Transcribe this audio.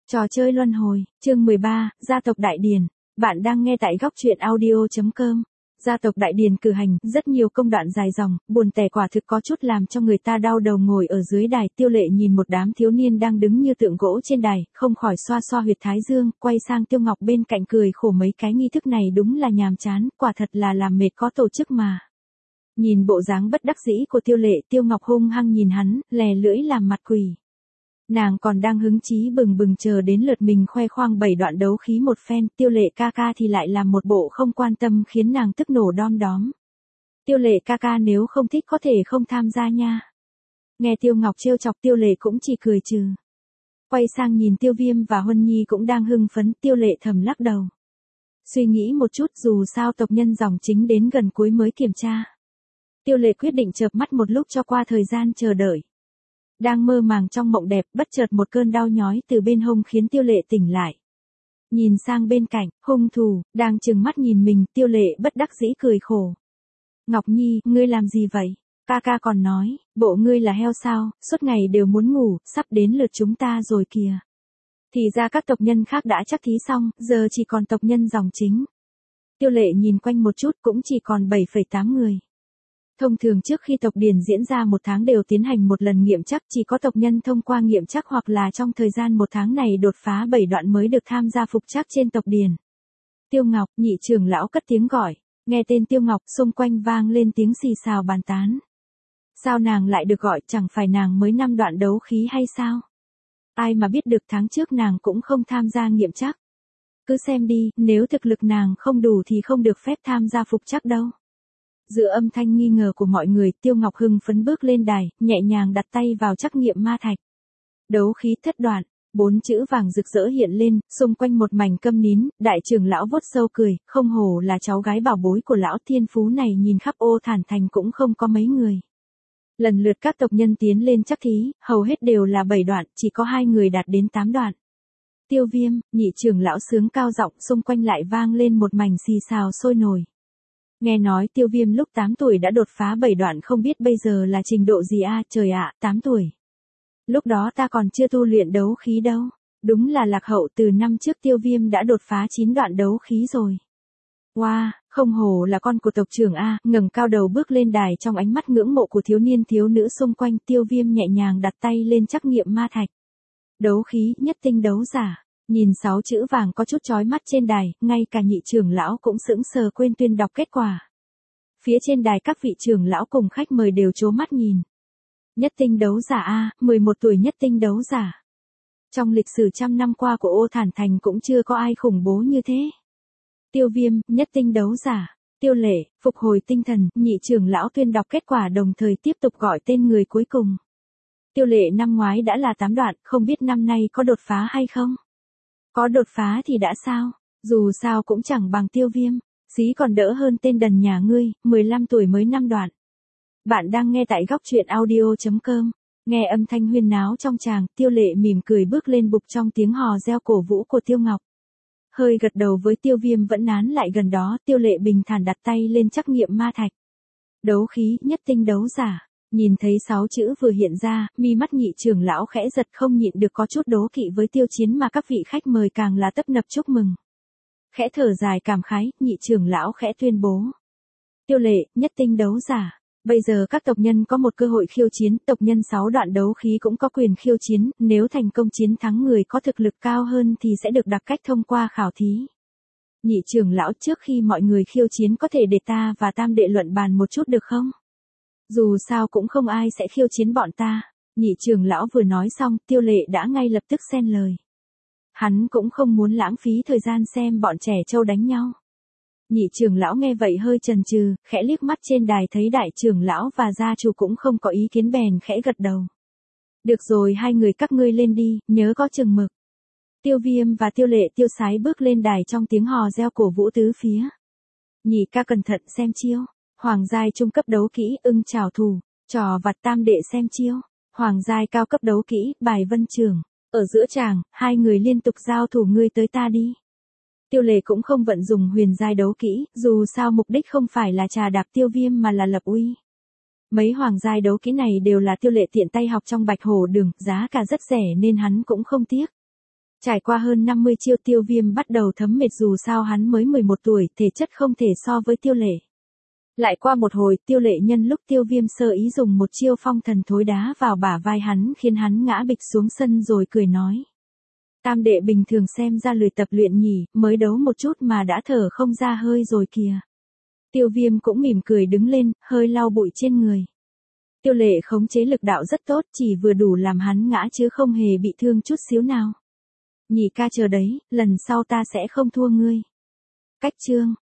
Trò chơi luân hồi, chương 13, gia tộc Đại Điền. Bạn đang nghe tại góc truyện audio.com. Gia tộc Đại Điền cử hành, rất nhiều công đoạn dài dòng, buồn tẻ quả thực có chút làm cho người ta đau đầu. Ngồi ở dưới đài, Tiêu Lệ nhìn một đám thiếu niên đang đứng như tượng gỗ trên đài, không khỏi xoa xoa huyệt thái dương, quay sang Tiêu Ngọc bên cạnh cười khổ, mấy cái nghi thức này đúng là nhàm chán, quả thật là làm mệt có tổ chức mà. Nhìn bộ dáng bất đắc dĩ của Tiêu Lệ, Tiêu Ngọc hung hăng nhìn hắn, lè lưỡi làm mặt quỷ. Nàng còn đang hứng chí bừng bừng chờ đến lượt mình khoe khoang 7 đoạn đấu khí một phen, Tiêu Lệ ca ca thì lại làm một bộ không quan tâm khiến nàng tức nổ đom đóm. Tiêu Lệ ca ca nếu không thích có thể không tham gia nha. Nghe Tiêu Ngọc trêu chọc, Tiêu Lệ cũng chỉ cười trừ. Quay sang nhìn Tiêu Viêm và Huân Nhi cũng đang hưng phấn, Tiêu Lệ thầm lắc đầu. Suy nghĩ một chút, dù sao tộc nhân dòng chính đến gần cuối mới kiểm tra. Tiêu Lệ quyết định chợp mắt một lúc cho qua thời gian chờ đợi. Đang mơ màng trong mộng đẹp, bất chợt một cơn đau nhói từ bên hông khiến Tiêu Lệ tỉnh lại. Nhìn sang bên cạnh, hung thủ, đang trừng mắt nhìn mình, Tiêu Lệ bất đắc dĩ cười khổ. Ngọc Nhi, ngươi làm gì vậy? Ca ca còn nói, bộ ngươi là heo sao, suốt ngày đều muốn ngủ, sắp đến lượt chúng ta rồi kìa. Thì ra các tộc nhân khác đã chắc thí xong, giờ chỉ còn tộc nhân dòng chính. Tiêu Lệ nhìn quanh một chút cũng chỉ còn 7,8 người. Thông thường trước khi tộc điền diễn ra một tháng đều tiến hành một lần nghiệm chắc, chỉ có tộc nhân thông qua nghiệm chắc hoặc là trong thời gian một tháng này đột phá 7 đoạn mới được tham gia phục trắc trên tộc điền. Tiêu Ngọc, nhị trưởng lão cất tiếng gọi, nghe tên Tiêu Ngọc xung quanh vang lên tiếng xì xào bàn tán. Sao nàng lại được gọi, chẳng phải nàng mới 5 đoạn đấu khí hay sao? Ai mà biết được tháng trước nàng cũng không tham gia nghiệm chắc. Cứ xem đi, nếu thực lực nàng không đủ thì không được phép tham gia phục trắc đâu. Giữa âm thanh nghi ngờ của mọi người, Tiêu Ngọc hưng phấn bước lên đài, nhẹ nhàng đặt tay vào trắc nghiệm ma thạch. Đấu khí thất đoạn, 4 chữ vàng rực rỡ hiện lên, xung quanh một mảnh câm nín, đại trưởng lão vuốt sâu cười, không hổ là cháu gái bảo bối của lão, thiên phú này nhìn khắp Ô Thản Thành cũng không có mấy người. Lần lượt các tộc nhân tiến lên trắc thí, hầu hết đều là 7 đoạn, chỉ có 2 người đạt đến 8 đoạn. Tiêu Viêm, nhị trưởng lão sướng cao giọng, xung quanh lại vang lên một mảnh xì xào sôi nổi. Nghe nói Tiêu Viêm lúc 8 tuổi đã đột phá 7 đoạn, không biết bây giờ là trình độ gì a, trời ạ, 8 tuổi. Lúc đó ta còn chưa tu luyện đấu khí đâu, đúng là lạc hậu, từ năm trước Tiêu Viêm đã đột phá 9 đoạn đấu khí rồi. Wow, không hổ là con của tộc trưởng a, ngẩng cao đầu bước lên đài, trong ánh mắt ngưỡng mộ của thiếu niên thiếu nữ xung quanh, Tiêu Viêm nhẹ nhàng đặt tay lên trắc nghiệm ma thạch. Đấu khí, nhất tinh đấu giả. Nhìn 6 chữ vàng có chút chói mắt trên đài, ngay cả nhị trưởng lão cũng sững sờ quên tuyên đọc kết quả. Phía trên đài các vị trưởng lão cùng khách mời đều trố mắt nhìn. Nhất tinh đấu giả a, 11 tuổi nhất tinh đấu giả. Trong lịch sử trăm năm qua của Ô Thản Thành cũng chưa có ai khủng bố như thế. Tiêu Viêm, nhất tinh đấu giả. Tiêu Lệ, phục hồi tinh thần, nhị trưởng lão tuyên đọc kết quả đồng thời tiếp tục gọi tên người cuối cùng. Tiêu Lệ năm ngoái đã là 8 đoạn, không biết năm nay có đột phá hay không? Có đột phá thì đã sao, dù sao cũng chẳng bằng Tiêu Viêm, xí còn đỡ hơn tên đần nhà ngươi, 15 tuổi mới 5 đoạn. Bạn đang nghe tại góc truyện audio.com, nghe âm thanh huyên náo trong tràng, Tiêu Lệ mỉm cười bước lên bục trong tiếng hò reo cổ vũ của Tiêu Ngọc. Hơi gật đầu với Tiêu Viêm vẫn nán lại gần đó, Tiêu Lệ bình thản đặt tay lên trắc nghiệm ma thạch. Đấu khí, nhất tinh đấu giả. Nhìn thấy 6 chữ vừa hiện ra, mi mắt nhị trưởng lão khẽ giật, không nhịn được có chút đố kỵ với Tiêu Chiến, mà các vị khách mời càng là tấp nập chúc mừng. Khẽ thở dài cảm khái, nhị trưởng lão khẽ tuyên bố. Tiêu Lệ, nhất tinh đấu giả. Bây giờ các tộc nhân có một cơ hội khiêu chiến, tộc nhân 6 đoạn đấu khí cũng có quyền khiêu chiến, nếu thành công chiến thắng người có thực lực cao hơn thì sẽ được đặc cách thông qua khảo thí. Nhị trưởng lão, trước khi mọi người khiêu chiến có thể để ta và Tam đệ luận bàn một chút được không? Dù sao cũng không ai sẽ khiêu chiến bọn ta. Nhị trưởng lão vừa nói xong, Tiêu Lệ đã ngay lập tức xen lời. Hắn cũng không muốn lãng phí thời gian xem bọn trẻ trâu đánh nhau. Nhị trưởng lão nghe vậy hơi chần chừ, khẽ liếc mắt trên đài thấy đại trưởng lão và gia chủ cũng không có ý kiến bèn khẽ gật đầu. Được rồi, hai người các ngươi lên đi, nhớ có chừng mực. Tiêu Viêm và Tiêu Lệ tiêu sái bước lên đài trong tiếng hò reo cổ vũ tứ phía. Nhị ca cẩn thận xem chiêu. Hoàng giai trung cấp đấu kỹ, ưng chảo thủ, trò vặt. Tam đệ xem chiêu. Hoàng giai cao cấp đấu kỹ, bài vân trường. Ở giữa tràng, hai người liên tục giao thủ, ngươi tới ta đi. Tiêu Lệ cũng không vận dùng huyền giai đấu kỹ, dù sao mục đích không phải là trà đạp Tiêu Viêm mà là lập uy. Mấy hoàng giai đấu kỹ này đều là Tiêu Lệ tiện tay học trong Bạch Hổ Đường, giá cả rất rẻ nên hắn cũng không tiếc. Trải qua hơn 50 chiêu Tiêu Viêm bắt đầu thấm mệt dù sao hắn mới 11 tuổi, thể chất không thể so với Tiêu Lệ. Lại qua một hồi, Tiêu Lệ nhân lúc Tiêu Viêm sơ ý dùng một chiêu phong thần thối đá vào bả vai hắn khiến hắn ngã bịch xuống sân rồi cười nói. Tam đệ bình thường xem ra lười tập luyện nhỉ, mới đấu một chút mà đã thở không ra hơi rồi kìa. Tiêu Viêm cũng mỉm cười đứng lên, hơi lau bụi trên người. Tiêu Lệ khống chế lực đạo rất tốt, chỉ vừa đủ làm hắn ngã chứ không hề bị thương chút xíu nào. Nhị ca chờ đấy, lần sau ta sẽ không thua ngươi. Cách chương